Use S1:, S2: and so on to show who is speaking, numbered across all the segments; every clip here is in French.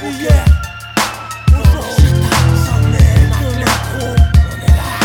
S1: Hier, aujourd'hui, jamais l'électro. On est là,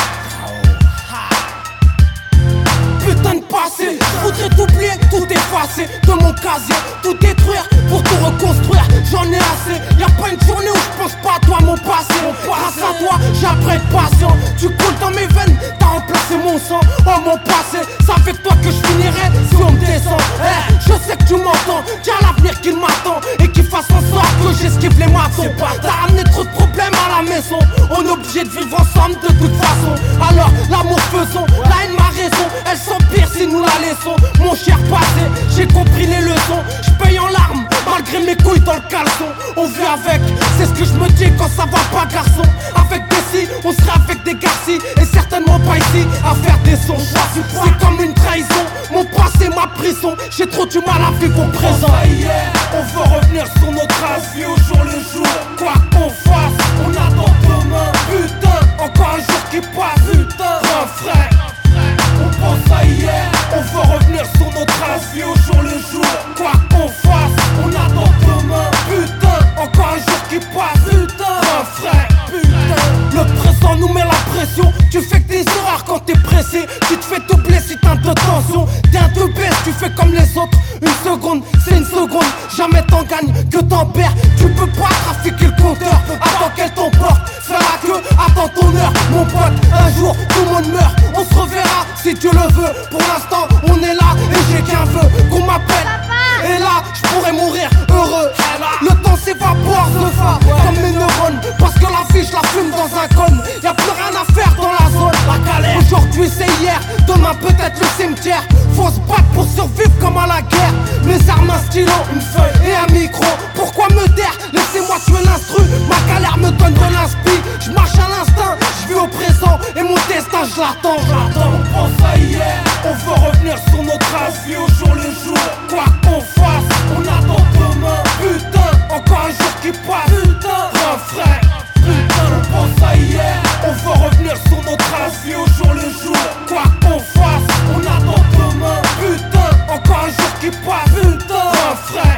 S1: putain de passé, je voudrais t'oublier, tout effacer de mon casier, tout détruire pour tout reconstruire. J'en ai assez, y'a pas une journée où je pense pas à toi, mon passé. Grâce à toi, j'apprends patient. Tu coules dans mes veines, t'as remplacé mon sang. Oh mon passé, c'est avec toi que je finirai si on me descend. Je sais que tu m'entends, qu'il y a l'avenir qui m'attend et qu'il fasse en sorte que j'esquive les matons. T'as ramené trop de problèmes à la maison, on est obligé de vivre ensemble de toute façon. Alors l'amour faisons, la haine m'a raison, elle s'empire si nous la laissons. Mon cher passé, j'ai compris les leçons, je paye en larmes malgré mes couilles dans le caleçon. On vit avec, c'est ce que je me dis quand ça va pas garçon. Avec des si, on serait avec des garcis et certainement pas ici à faire des sons. C'est comme une trahison, mon passé ma prison. J'ai trop du mal à vivre au présent. On veut revenir sur notre traces, vie au jour le jour. Quoi qu'on fasse, on attend demain. Putain, encore un jour qui passe. Putain, refrain. On pense à hier, on veut revenir sur nos traces, vie au jour le jour. Quoi qu'on fasse, on attend demain. Putain, encore un jour qui passe. Putain, refrain. Putain, le présent nous met la pression. Tu fais que des erreurs quand t'es pressé. Tu te fais doubler si t'as de tension. T'es un deux baisse, tu fais comme les autres. Une seconde, c'est une seconde. Jamais t'en gagnes que t'en perds. Tu peux pas trafiquer le compteur. Attends qu'elle t'emporte. Fais la queue, attends ton heure. Mon pote, un jour tout le monde meurt. On se reverra si Dieu le veut. Pour l'instant, on est là et j'ai qu'un vœu. Qu'on m'appelle. Et là, je pourrais mourir heureux. Le temps s'évapore de fa comme mes neurones. Parce que la vie, je la fume dans un cône. Y'a plus rien à faire dans la zone. Aujourd'hui c'est hier, demain peut-être le cimetière. Faut se battre pour survivre comme à la guerre. Mes armes, un stylo, une feuille et un micro. Pourquoi me taire? Laissez-moi tuer l'instru. Ma galère me donne de l'inspi. Je marche à l'instinct, je vis au présent. Et mon destin je l'attends. On pense à hier, on veut revenir sur nos traces, vie au jour le jour. Quoi qu'on fasse, on attend demain. Putain, encore un jour qui passe. Putain, refrain. Putain, on pense à hier, on veut revenir sur nos traces, vie au jour le jour. Quoi qu'on fasse, on attend demain. Putain, encore un jour qui passe. Putain, refrain.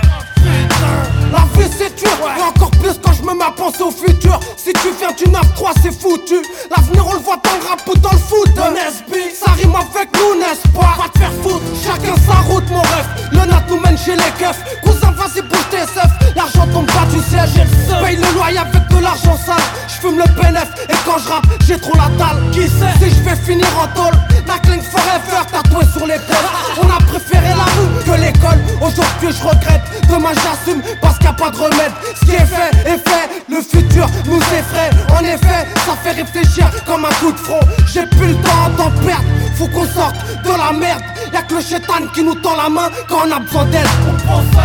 S1: La vie c'est dur, et encore plus quand je me mets à penser au futur. Si tu viens du 9-3 c'est foutu. L'avenir on le voit dans le rap ou dans le foot. Ça rime avec nous n'est-ce pas? Va te faire foutre, chacun sa route mon ref. Le nat nous mène chez les keufs. Cousin vas-y bouge tes seufs. L'argent tombe pas du ciel, j'ai le seum. Paye le loyer avec de l'argent sale. J'fume le bénéf et quand je rappe j'ai trop la dalle. Qui sait si je vais finir en tôle? Knuckling forever tatoué sur l'épaule. On a préféré la rue que l'école. Aujourd'hui je regrette, demain j'assume parce qu'il n'y a pas de remède. Ce qui est fait, le futur nous effraie. En effet, ça fait réfléchir comme un coup de front. J'ai plus le temps d'en perdre, faut qu'on sorte de la merde. Y'a que le chétan qui nous tend la main quand on a besoin d'aide. On pense